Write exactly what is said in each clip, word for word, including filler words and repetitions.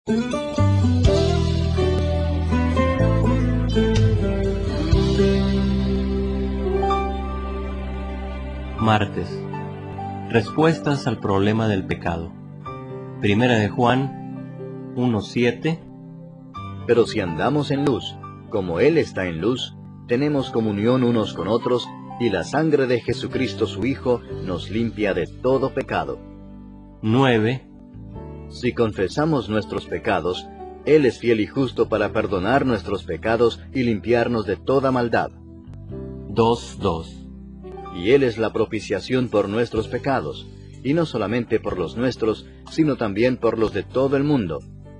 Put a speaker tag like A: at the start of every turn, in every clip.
A: Martes. Respuestas al problema del pecado. Primera de Juan uno siete.
B: Pero si andamos en luz, como Él está en luz, tenemos comunión unos con otros, y la sangre de Jesucristo su Hijo nos limpia de todo pecado.
A: nueve.
B: Si confesamos nuestros pecados, Él es fiel y justo para perdonar nuestros pecados y limpiarnos de toda maldad.
A: dos dos.
B: Y Él es la propiciación por nuestros pecados, y no solamente por los nuestros, sino también por los de todo el mundo.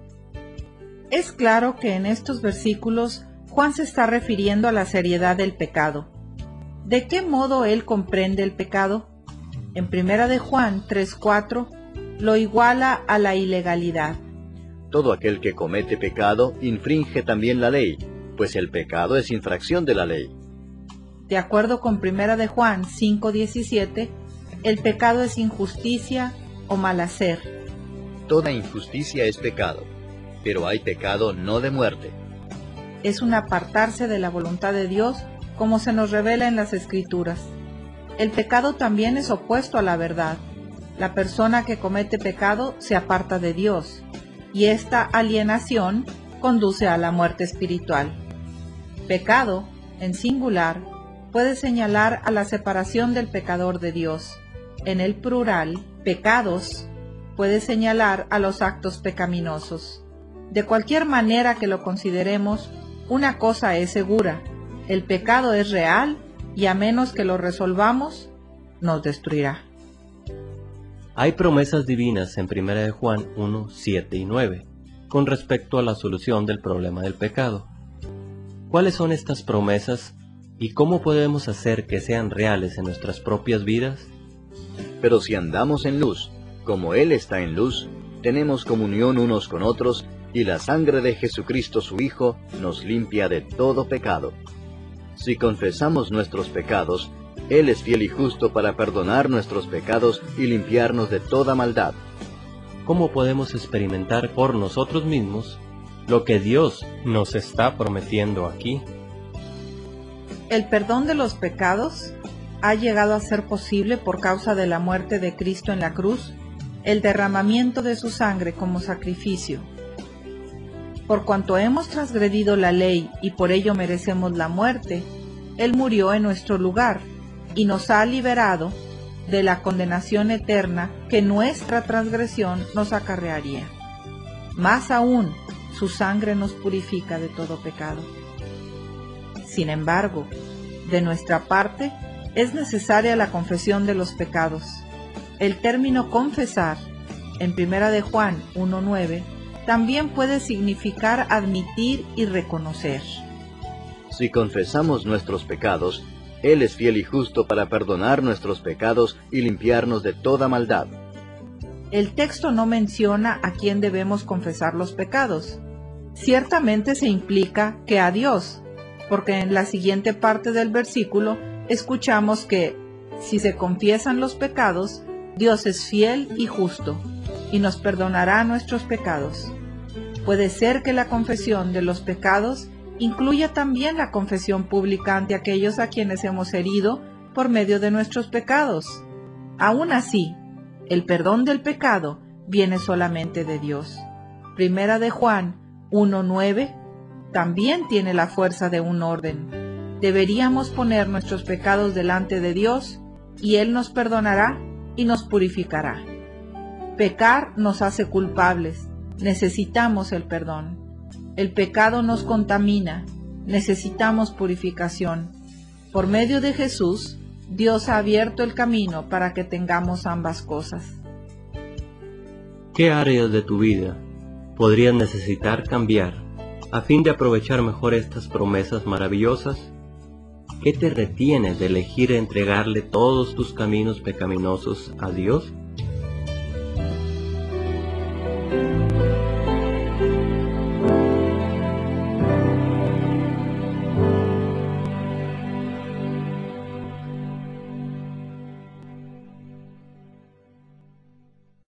C: Es claro que en estos versículos Juan se está refiriendo a la seriedad del pecado. ¿De qué modo él comprende el pecado? En Primera de Juan tres cuatro lo iguala a la ilegalidad.
B: Todo aquel que comete pecado infringe también la ley, pues el pecado es infracción de la ley.
C: De acuerdo con Primera de Juan cinco diecisiete, el pecado es injusticia o mal hacer.
B: Toda injusticia es pecado, pero hay pecado no de muerte.
C: Es un apartarse de la voluntad de Dios, como se nos revela en las Escrituras. El pecado también es opuesto a la verdad. La persona que comete pecado se aparta de Dios, y esta alienación conduce a la muerte espiritual. Pecado, en singular, puede señalar a la separación del pecador de Dios. En el plural, pecados, puede señalar a los actos pecaminosos. De cualquier manera que lo consideremos, una cosa es segura: el pecado es real y a menos que lo resolvamos, nos destruirá.
A: Hay promesas divinas en Primera de Juan uno siete y nueve con respecto a la solución del problema del pecado. ¿Cuáles son estas promesas y cómo podemos hacer que sean reales en nuestras propias vidas?
B: Pero si andamos en luz, como Él está en luz, tenemos comunión unos con otros, y la sangre de Jesucristo su Hijo nos limpia de todo pecado. Si confesamos nuestros pecados, Él es fiel y justo para perdonar nuestros pecados y limpiarnos de toda maldad.
A: ¿Cómo podemos experimentar por nosotros mismos lo que Dios nos está prometiendo aquí?
C: El perdón de los pecados ha llegado a ser posible por causa de la muerte de Cristo en la cruz, el derramamiento de su sangre como sacrificio. Por cuanto hemos transgredido la ley y por ello merecemos la muerte, Él murió en nuestro lugar y nos ha liberado de la condenación eterna que nuestra transgresión nos acarrearía. Más aún, su sangre nos purifica de todo pecado. Sin embargo, de nuestra parte, es necesaria la confesión de los pecados. El término confesar, en Primera de Juan uno nueve, también puede significar admitir y reconocer.
B: Si confesamos nuestros pecados, Él es fiel y justo para perdonar nuestros pecados y limpiarnos de toda maldad.
C: El texto no menciona a quién debemos confesar los pecados. Ciertamente se implica que a Dios, porque en la siguiente parte del versículo escuchamos que, si se confiesan los pecados, Dios es fiel y justo, y nos perdonará nuestros pecados. Puede ser que la confesión de los pecados incluya también la confesión pública ante aquellos a quienes hemos herido por medio de nuestros pecados. Aún así, el perdón del pecado viene solamente de Dios. Primera de Juan uno nueve también tiene la fuerza de un orden. Deberíamos poner nuestros pecados delante de Dios y Él nos perdonará y nos purificará. Pecar nos hace culpables, necesitamos el perdón. El pecado nos contamina, necesitamos purificación. Por medio de Jesús, Dios ha abierto el camino para que tengamos ambas cosas.
A: ¿Qué áreas de tu vida podrías necesitar cambiar a fin de aprovechar mejor estas promesas maravillosas? ¿Qué te retiene de elegir entregarle todos tus caminos pecaminosos a Dios?